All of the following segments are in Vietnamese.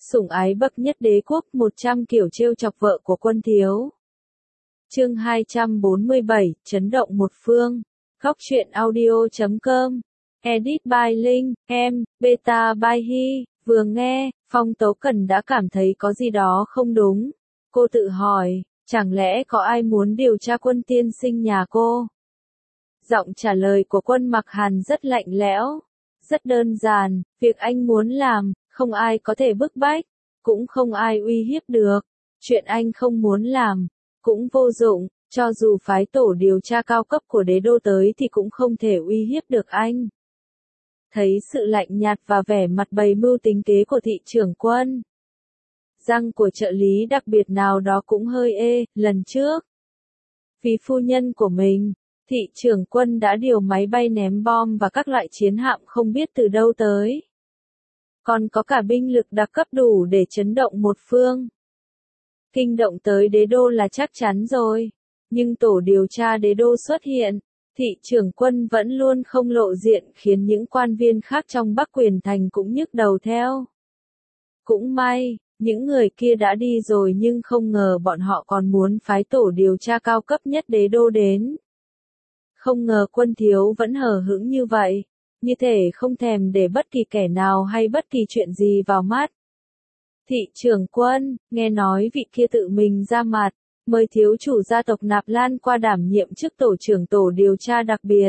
Sủng ái bậc nhất đế quốc, 100 kiểu trêu chọc vợ của quân thiếu. Chương 247, chấn động một phương. Góc truyện audio.com. Edit by Linh, em, beta by Hi. Vừa nghe, Phong Tố Cần đã cảm thấy có gì đó không đúng. Cô tự hỏi, chẳng lẽ có ai muốn điều tra quân tiên sinh nhà cô? Giọng trả lời của Quân Mặc Hàn rất lạnh lẽo. Rất đơn giản, việc anh muốn làm, không ai có thể bức bách, cũng không ai uy hiếp được. Chuyện anh không muốn làm, cũng vô dụng, cho dù phái tổ điều tra cao cấp của đế đô tới thì cũng không thể uy hiếp được anh. Thấy sự lạnh nhạt và vẻ mặt bày mưu tính kế của thị trưởng Quân, răng của trợ lý đặc biệt nào đó cũng hơi ê. Lần trước, vì phu nhân của mình, thị trưởng Quân đã điều máy bay ném bom và các loại chiến hạm không biết từ đâu tới. Còn có cả binh lực đặc cấp đủ để chấn động một phương. Kinh động tới đế đô là chắc chắn rồi. Nhưng tổ điều tra đế đô xuất hiện, thị trưởng Quân vẫn luôn không lộ diện khiến những quan viên khác trong Bắc Quyền Thành cũng nhức đầu theo. Cũng may, những người kia đã đi rồi nhưng không ngờ bọn họ còn muốn phái tổ điều tra cao cấp nhất đế đô đến. Không ngờ Quân thiếu vẫn hờ hững như vậy, như thể không thèm để bất kỳ kẻ nào hay bất kỳ chuyện gì vào mắt. Thị trưởng Quân, nghe nói vị kia tự mình ra mặt, mời thiếu chủ gia tộc Nạp Lan qua đảm nhiệm chức tổ trưởng tổ điều tra đặc biệt.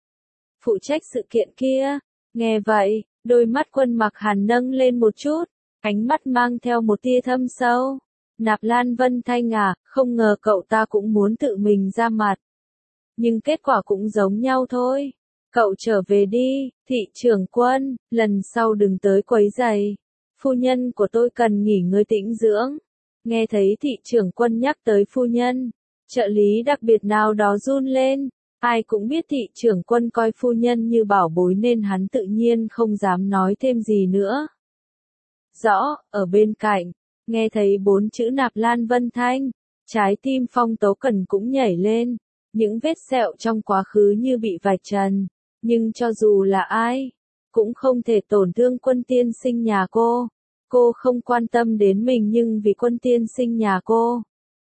Phụ trách sự kiện kia. Nghe vậy, đôi mắt Quân Mặc Hàn nâng lên một chút, ánh mắt mang theo một tia thâm sâu. Nạp Lan Vân Thanh à, không ngờ cậu ta cũng muốn tự mình ra mặt. Nhưng kết quả cũng giống nhau thôi. Cậu trở về đi, thị trưởng Quân, lần sau đừng tới quấy rầy. Phu nhân của tôi cần nghỉ ngơi tĩnh dưỡng. Nghe thấy thị trưởng Quân nhắc tới phu nhân, trợ lý đặc biệt nào đó run lên. Ai cũng biết thị trưởng Quân coi phu nhân như bảo bối nên hắn tự nhiên không dám nói thêm gì nữa. Rõ, ở bên cạnh, nghe thấy 4 chữ Nạp Lan Vân Thanh, trái tim Phong Tố Cần cũng nhảy lên. Những vết sẹo trong quá khứ như bị vạch trần, nhưng cho dù là ai, cũng không thể tổn thương Quân tiên sinh nhà cô. Cô không quan tâm đến mình nhưng vì Quân tiên sinh nhà cô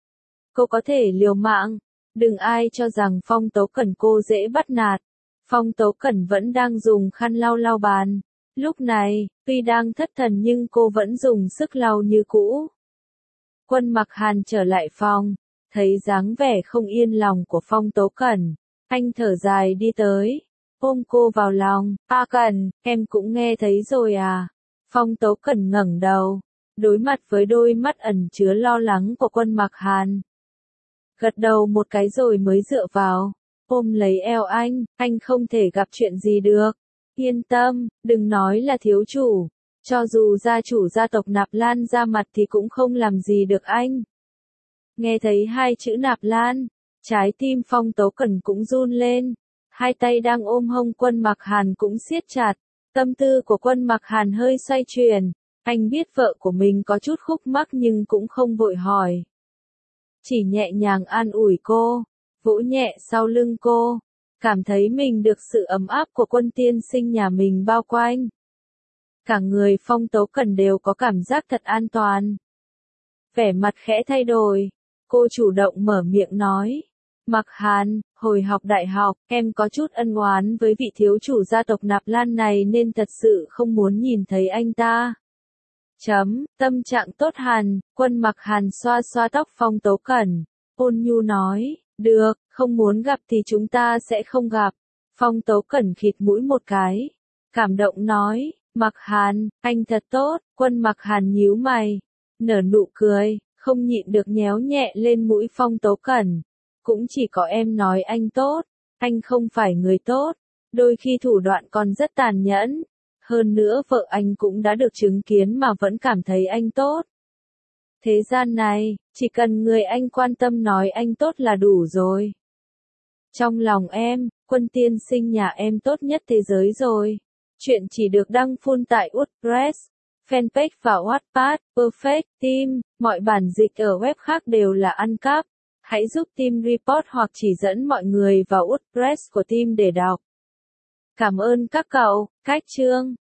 có thể liều mạng. Đừng ai cho rằng Phong Tố Cần cô dễ bắt nạt. Phong Tố Cần vẫn đang dùng khăn lau lau bàn. Lúc này, tuy đang thất thần nhưng cô vẫn dùng sức lau như cũ. Quân Mặc Hàn trở lại phòng, thấy dáng vẻ không yên lòng của Phong Tố Cần, anh thở dài đi tới, ôm cô vào lòng. A Cần, em cũng nghe thấy rồi à? Phong Tố Cần ngẩng đầu, đối mặt với đôi mắt ẩn chứa lo lắng của Quân Mặc Hàn. Gật đầu một cái rồi mới dựa vào, ôm lấy eo anh không thể gặp chuyện gì được. Yên tâm, đừng nói là thiếu chủ, cho dù gia chủ gia tộc Nạp Lan ra mặt thì cũng không làm gì được anh. Nghe thấy 2 chữ Nạp Lan, trái tim Phong Tố Cần cũng run lên, hai tay đang ôm hông Quân Mặc Hàn cũng siết chặt. Tâm tư của Quân Mặc Hàn hơi xoay chuyển, anh biết vợ của mình có chút khúc mắc nhưng cũng không vội hỏi. Chỉ nhẹ nhàng an ủi cô, vỗ nhẹ sau lưng cô, cảm thấy mình được sự ấm áp của Quân tiên sinh nhà mình bao quanh. Cả người Phong Tố Cần đều có cảm giác thật an toàn. Vẻ mặt khẽ thay đổi, cô chủ động mở miệng nói. Mặc Hàn, hồi học đại học, em có chút ân oán với vị thiếu chủ gia tộc Nạp Lan này nên thật sự không muốn nhìn thấy anh ta. Tâm trạng tốt hẳn, Quân Mặc Hàn xoa xoa tóc Phong Tố Cần, ôn nhu nói, được, không muốn gặp thì chúng ta sẽ không gặp. Phong Tố Cần khịt mũi một cái, cảm động nói, Mặc Hàn, anh thật tốt. Quân Mặc Hàn nhíu mày, nở nụ cười, không nhịn được nhéo nhẹ lên mũi Phong Tố Cần. Cũng chỉ có em nói anh tốt, anh không phải người tốt, đôi khi thủ đoạn còn rất tàn nhẫn. Hơn nữa vợ anh cũng đã được chứng kiến mà vẫn cảm thấy anh tốt. Thế gian này, chỉ cần người anh quan tâm nói anh tốt là đủ rồi. Trong lòng em, Quân tiên sinh nhà em tốt nhất thế giới rồi. Chuyện chỉ được đăng full tại WordPress, fanpage và Wattpad, Perfect Team, mọi bản dịch ở web khác đều là ăn cắp. Hãy giúp team report hoặc chỉ dẫn mọi người vào WordPress của team để đọc. Cảm ơn các cậu. Cách chương